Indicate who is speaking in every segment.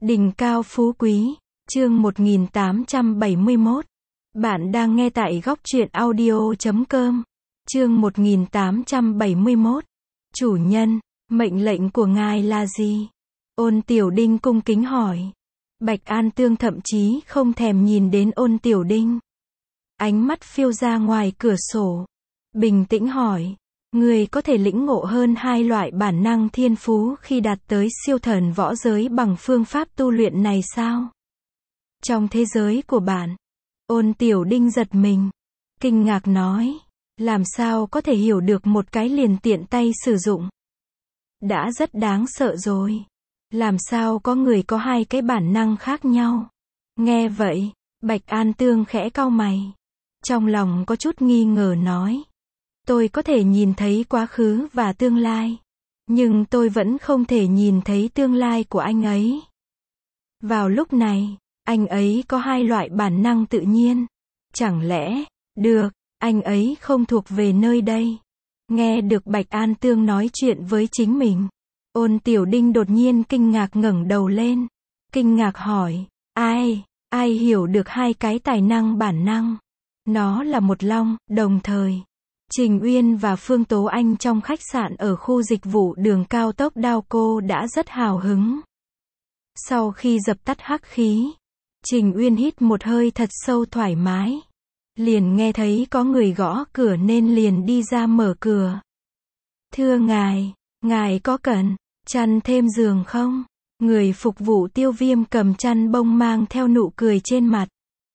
Speaker 1: Đỉnh cao phú quý, chương 1871. Bạn đang nghe tại góc truyện audio.com. Chương 1871. Chủ nhân, mệnh lệnh của ngài là gì? Ôn Tiểu Đinh cung kính hỏi. Bạch An Tương thậm chí không thèm nhìn đến Ôn Tiểu Đinh. Ánh mắt phiêu ra ngoài cửa sổ. Bình tĩnh hỏi. Người có thể lĩnh ngộ hơn hai loại bản năng thiên phú khi đạt tới siêu thần võ giới bằng phương pháp tu luyện này sao? Trong thế giới của bạn, Ôn Tiểu Đinh giật mình, kinh ngạc nói, làm sao có thể hiểu được một cái liền tiện tay sử dụng? Đã rất đáng sợ rồi. Làm sao có người có hai cái bản năng khác nhau? Nghe vậy, Bạch An Tương khẽ cau mày. Trong lòng có chút nghi ngờ nói. Tôi có thể nhìn thấy quá khứ và tương lai. Nhưng tôi vẫn không thể nhìn thấy tương lai của anh ấy. Vào lúc này, anh ấy có hai loại bản năng tự nhiên. Chẳng lẽ, được, anh ấy không thuộc về nơi đây. Nghe được Bạch An Tương nói chuyện với chính mình. Ôn Tiểu Đinh đột nhiên kinh ngạc ngẩng đầu lên. Kinh ngạc hỏi, ai hiểu được hai cái tài năng bản năng? Nó là một long, đồng thời. Trình Uyên và Phương Tố Anh trong khách sạn ở khu dịch vụ đường cao tốc Đao Cô đã rất hào hứng. Sau khi dập tắt hắc khí, Trình Uyên hít một hơi thật sâu thoải mái. Liền nghe thấy có người gõ cửa nên liền đi ra mở cửa. Thưa ngài có cần chăn thêm giường không? Người phục vụ Tiêu Viêm cầm chăn bông mang theo nụ cười trên mặt.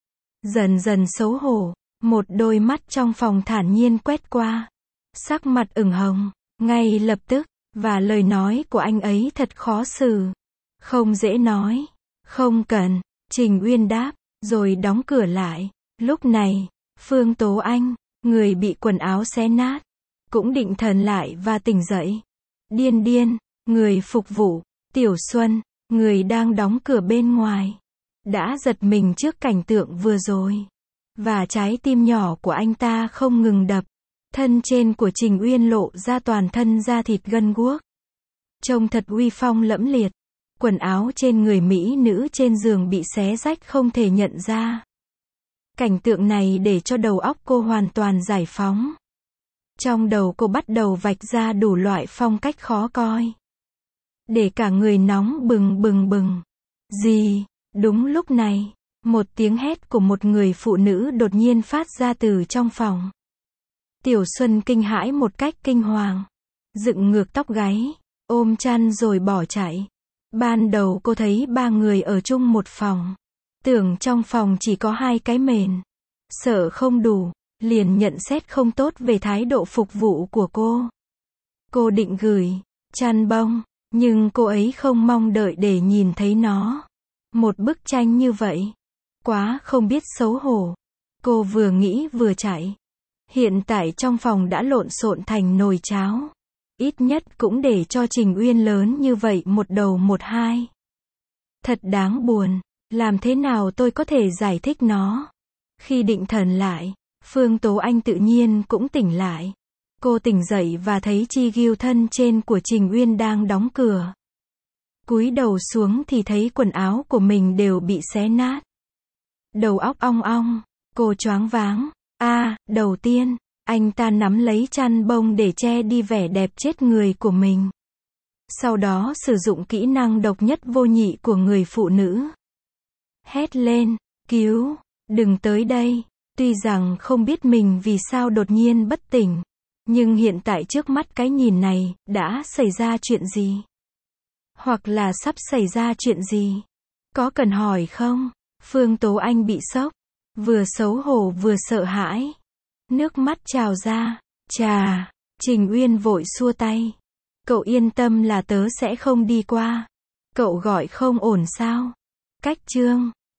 Speaker 1: Dần dần xấu hổ. Một đôi mắt trong phòng thản nhiên quét qua. Sắc mặt ửng hồng, ngay lập tức, và lời nói của anh ấy thật khó xử. Không dễ nói. Không cần, Trình Uyên đáp, rồi đóng cửa lại. Lúc này, Phương Tố Anh, người bị quần áo xé nát, cũng định thần lại và tỉnh dậy. Điên, người phục vụ, Tiểu Xuân, người đang đóng cửa bên ngoài, đã giật mình trước cảnh tượng vừa rồi. Và trái tim nhỏ của anh ta không ngừng đập. Thân trên của Trình Uyên lộ ra toàn thân da thịt gân guốc. Trông thật uy phong lẫm liệt. Quần áo trên người mỹ nữ trên giường bị xé rách không thể nhận ra. Cảnh tượng này để cho đầu óc cô hoàn toàn giải phóng. Trong đầu cô bắt đầu vạch ra đủ loại phong cách khó coi. Để cả người nóng bừng. Gì? Đúng lúc này. Một tiếng hét của một người phụ nữ đột nhiên phát ra từ trong phòng. Tiểu Xuân kinh hãi một cách kinh hoàng. Dựng ngược tóc gáy, ôm chăn rồi bỏ chạy. Ban đầu cô thấy ba người ở chung một phòng. Tưởng trong phòng chỉ có hai cái mền. Sợ không đủ, liền nhận xét không tốt về thái độ phục vụ của cô. Cô định gửi chăn bông, nhưng cô ấy không mong đợi để nhìn thấy nó. Một bức tranh như vậy. Quá không biết xấu hổ. Cô vừa nghĩ vừa chạy. Hiện tại trong phòng đã lộn xộn thành nồi cháo. Ít nhất cũng để cho Trình Uyên lớn như vậy một đầu một hai. Thật đáng buồn. Làm thế nào tôi có thể giải thích nó? Khi định thần lại, Phương Tố Anh tự nhiên cũng tỉnh lại. Cô tỉnh dậy và thấy chi ghiêu thân trên của Trình Uyên đang đóng cửa. Cúi đầu xuống thì thấy quần áo của mình đều bị xé nát. Đầu óc ong ong, cô choáng váng. Đầu tiên, anh ta nắm lấy chăn bông để che đi vẻ đẹp chết người của mình. Sau đó sử dụng kỹ năng độc nhất vô nhị của người phụ nữ. Hét lên, cứu, đừng tới đây. Tuy rằng không biết mình vì sao đột nhiên bất tỉnh, nhưng hiện tại trước mắt cái nhìn này, đã xảy ra chuyện gì? Hoặc là sắp xảy ra chuyện gì? Có cần hỏi không? Phương Tố Anh bị sốc, vừa xấu hổ vừa sợ hãi. Nước mắt trào ra. Chà, Trình Uyên vội xua tay. Cậu yên tâm là tớ sẽ không đi qua. Cậu gọi không ổn sao? Cách chương